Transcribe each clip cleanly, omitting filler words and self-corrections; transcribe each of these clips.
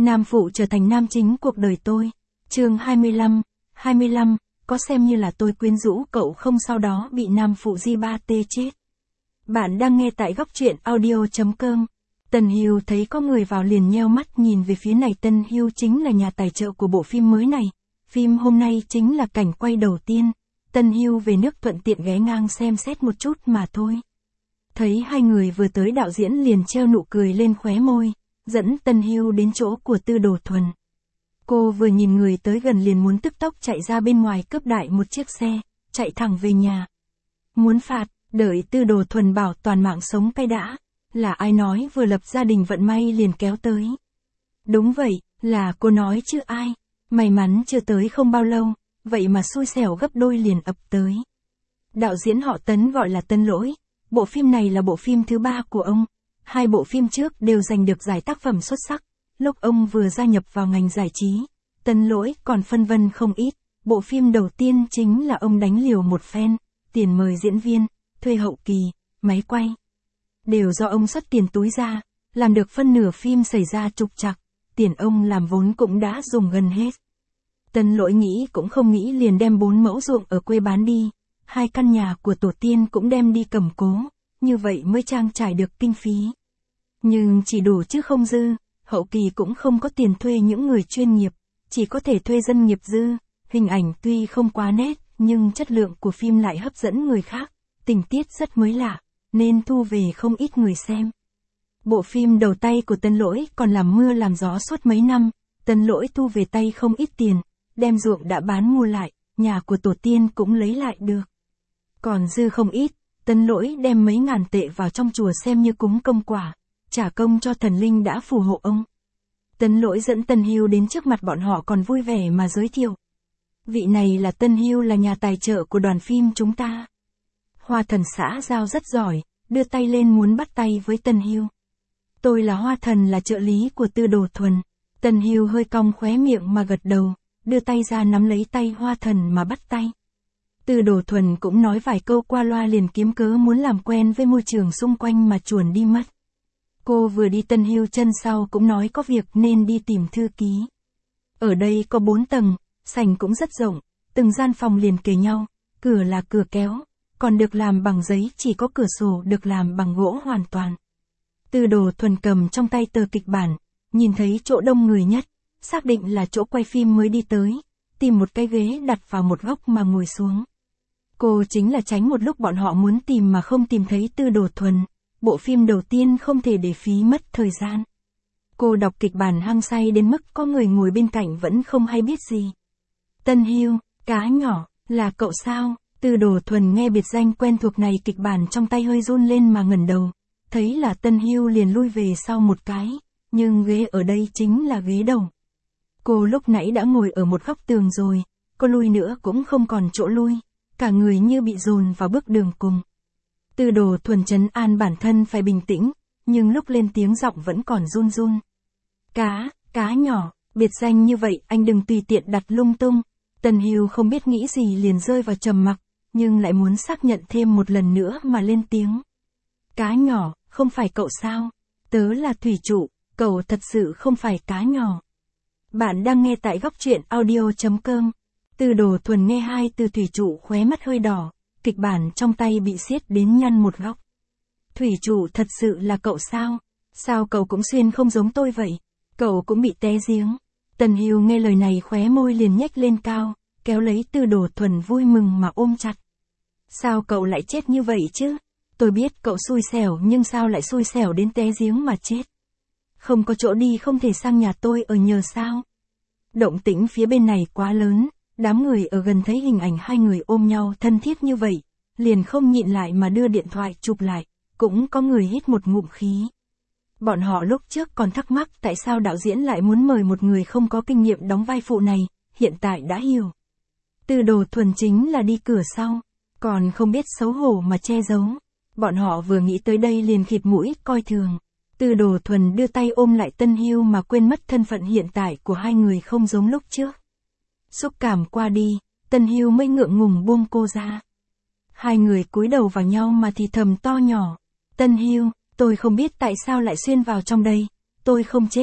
Nam phụ trở thành nam chính cuộc đời tôi. Chương 25, có xem như là tôi quyến rũ cậu không sau đó bị nam phụ G3T chết. Bạn đang nghe tại góc truyện audio.com. Tần Hiêu thấy có người vào liền nheo mắt nhìn về phía này. Tần Hiêu chính là nhà tài trợ của bộ phim mới này. Phim hôm nay chính là cảnh quay đầu tiên. Tần Hiêu về nước thuận tiện ghé ngang xem xét một chút mà thôi. Thấy hai người vừa tới, đạo diễn liền treo nụ cười lên khóe môi, dẫn Tần Hiêu đến chỗ của Tư Đồ Thuần. Cô vừa nhìn người tới gần liền muốn tức tốc chạy ra bên ngoài cướp đại một chiếc xe, chạy thẳng về nhà. Muốn phạt, đợi Tư Đồ Thuần bảo toàn mạng sống cái đã, là ai nói vừa lập gia đình vận may liền kéo tới. Đúng vậy, là cô nói chứ ai, may mắn chưa tới không bao lâu, vậy mà xui xẻo gấp đôi liền ập tới. Đạo diễn họ Tấn gọi là Tấn Lỗi, bộ phim này là bộ phim thứ 3 của ông, 2 bộ phim trước đều giành được giải tác phẩm xuất sắc. Lúc ông vừa gia nhập vào ngành giải trí, Tấn Lỗi còn phân vân không ít. Bộ phim đầu tiên chính là ông đánh liều một phen, tiền mời diễn viên, thuê hậu kỳ, máy quay. Đều do ông xuất tiền túi ra, làm được phân nửa phim xảy ra trục trặc, tiền ông làm vốn cũng đã dùng gần hết. Tấn Lỗi nghĩ cũng không nghĩ liền đem 4 mẫu ruộng ở quê bán đi, 2 căn nhà của tổ tiên cũng đem đi cầm cố, như vậy mới trang trải được kinh phí. Nhưng chỉ đủ chứ không dư. Hậu kỳ cũng không có tiền thuê những người chuyên nghiệp, chỉ có thể thuê dân nghiệp dư. Hình ảnh tuy không quá nét, nhưng chất lượng của phim lại hấp dẫn người khác, tình tiết rất mới lạ, nên thu về không ít người xem. Bộ phim đầu tay của Tấn Lỗi còn làm mưa làm gió suốt mấy năm, Tấn Lỗi thu về tay không ít tiền, đem ruộng đã bán mua lại, nhà của tổ tiên cũng lấy lại được. Còn dư không ít, Tấn Lỗi đem mấy ngàn tệ vào trong chùa xem như cúng công quả, trả công cho thần linh đã phù hộ ông. Tấn Lỗi dẫn Tần Hiêu đến trước mặt bọn họ còn vui vẻ mà giới thiệu. Vị này là Tần Hiêu, là nhà tài trợ của đoàn phim chúng ta. Hoa Thần xã giao rất giỏi, đưa tay lên muốn bắt tay với Tần Hiêu. Tôi là Hoa Thần, là trợ lý của Tư Đồ Thuần. Tần Hiêu hơi cong khóe miệng mà gật đầu, đưa tay ra nắm lấy tay Hoa Thần mà bắt tay. Tư Đồ Thuần cũng nói vài câu qua loa liền kiếm cớ muốn làm quen với môi trường xung quanh mà chuồn đi mất. Cô vừa đi, Tần Hiêu chân sau cũng nói có việc nên đi tìm thư ký. Ở đây có 4 tầng, sảnh cũng rất rộng, từng gian phòng liền kề nhau, cửa là cửa kéo, còn được làm bằng giấy, chỉ có cửa sổ được làm bằng gỗ hoàn toàn. Tư Đồ Thuần cầm trong tay tờ kịch bản, nhìn thấy chỗ đông người nhất, xác định là chỗ quay phim mới đi tới, tìm một cái ghế đặt vào một góc mà ngồi xuống. Cô chính là tránh một lúc bọn họ muốn tìm mà không tìm thấy Tư Đồ Thuần. Bộ phim đầu tiên không thể để phí mất thời gian. Cô đọc kịch bản hăng say đến mức có người ngồi bên cạnh vẫn không hay biết gì. Tần Hiêu, cá nhỏ, là cậu sao? Tư Đồ Thuần nghe biệt danh quen thuộc này, kịch bản trong tay hơi run lên mà ngẩng đầu. Thấy là Tần Hiêu liền lui về sau một cái, nhưng ghế ở đây chính là ghế đầu. Cô lúc nãy đã ngồi ở một góc tường rồi, cô lui nữa cũng không còn chỗ lui, cả người như bị dồn vào bước đường cùng. Tư Đồ Thuần trấn an bản thân phải bình tĩnh, nhưng lúc lên tiếng giọng vẫn còn run run. Cá nhỏ, biệt danh như vậy anh đừng tùy tiện đặt lung tung. Tần Hiêu không biết nghĩ gì liền rơi vào trầm mặc, nhưng lại muốn xác nhận thêm một lần nữa mà lên tiếng. Cá nhỏ, không phải cậu sao? Tớ là thủy trụ, cậu thật sự không phải cá nhỏ. Bạn đang nghe tại góc truyện audio.com. Tư Đồ Thuần nghe hai từ thủy trụ khóe mắt hơi đỏ. Kịch bản trong tay bị siết đến nhăn một góc. Thủy trụ thật sự là cậu sao? Sao cậu cũng xuyên không giống tôi vậy? Cậu cũng bị té giếng. Tần Hiêu nghe lời này khóe môi liền nhếch lên cao, kéo lấy Tư Đồ Thuần vui mừng mà ôm chặt. Sao cậu lại chết như vậy chứ? Tôi biết cậu xui xẻo, nhưng sao lại xui xẻo đến té giếng mà chết? Không có chỗ đi, không thể sang nhà tôi ở nhờ sao? Động tĩnh phía bên này quá lớn. Đám người ở gần thấy hình ảnh hai người ôm nhau thân thiết như vậy, liền không nhịn lại mà đưa điện thoại chụp lại, cũng có người hít một ngụm khí. Bọn họ lúc trước còn thắc mắc tại sao đạo diễn lại muốn mời một người không có kinh nghiệm đóng vai phụ này, hiện tại đã hiểu. Tư Đồ Thuần chính là đi cửa sau, còn không biết xấu hổ mà che giấu. Bọn họ vừa nghĩ tới đây liền khịt mũi coi thường. Tư Đồ Thuần đưa tay ôm lại Tần Hiêu mà quên mất thân phận hiện tại của hai người không giống lúc trước. Xúc cảm qua đi, Tần Hiêu mới ngượng ngùng buông cô ra. Hai người cúi đầu vào nhau mà thì thầm to nhỏ. Tần Hiêu, tôi không biết tại sao lại xuyên vào trong đây. Tôi không chết,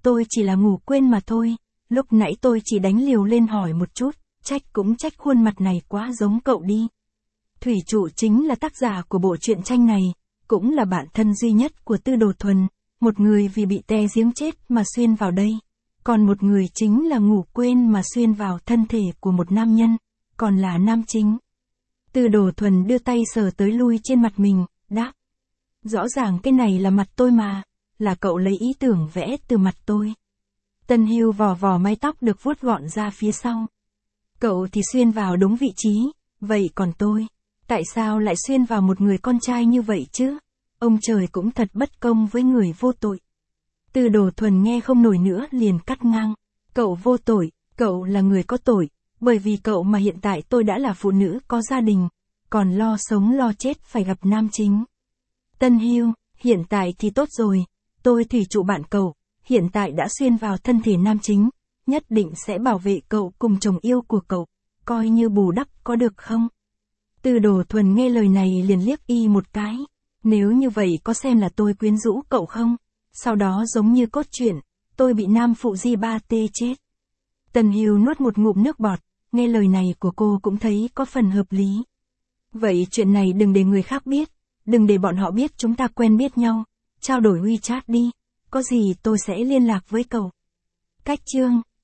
tôi chỉ là ngủ quên mà thôi, lúc nãy tôi chỉ đánh liều lên hỏi một chút, trách cũng trách khuôn mặt này quá giống cậu đi. Thủy trụ chính là tác giả của bộ truyện tranh này, cũng là bạn thân duy nhất của Tư Đồ Thuần, một người vì bị té giếng chết mà xuyên vào đây, còn một người chính là ngủ quên mà xuyên vào thân thể của một nam nhân, còn là nam chính. Tư Đồ Thuần đưa tay sờ tới lui trên mặt mình, đáp. Rõ ràng cái này là mặt tôi mà, là cậu lấy ý tưởng vẽ từ mặt tôi. Tân Hưu vò vò mái tóc được vuốt gọn ra phía sau. Cậu thì xuyên vào đúng vị trí, vậy còn tôi, tại sao lại xuyên vào một người con trai như vậy chứ? Ông trời cũng thật bất công với người vô tội. Tư Đồ Thuần nghe không nổi nữa liền cắt ngang. Cậu vô tội, cậu là người có tội, bởi vì cậu mà hiện tại tôi đã là phụ nữ có gia đình, còn lo sống lo chết phải gặp nam chính. Tân Hưu, hiện tại thì tốt rồi, tôi thủy trụ bạn cậu, hiện tại đã xuyên vào thân thể nam chính, nhất định sẽ bảo vệ cậu cùng chồng yêu của cậu, coi như bù đắp có được không? Tư Đồ Thuần nghe lời này liền liếc y một cái, nếu như vậy có xem là tôi quyến rũ cậu không? Sau đó giống như cốt truyện, tôi bị nam phụ di ba tê chết. Tân Hưu nuốt một ngụm nước bọt, nghe lời này của cô cũng thấy có phần hợp lý. Vậy chuyện này đừng để người khác biết, đừng để bọn họ biết chúng ta quen biết nhau, trao đổi WeChat đi, có gì tôi sẽ liên lạc với cậu. Cách chương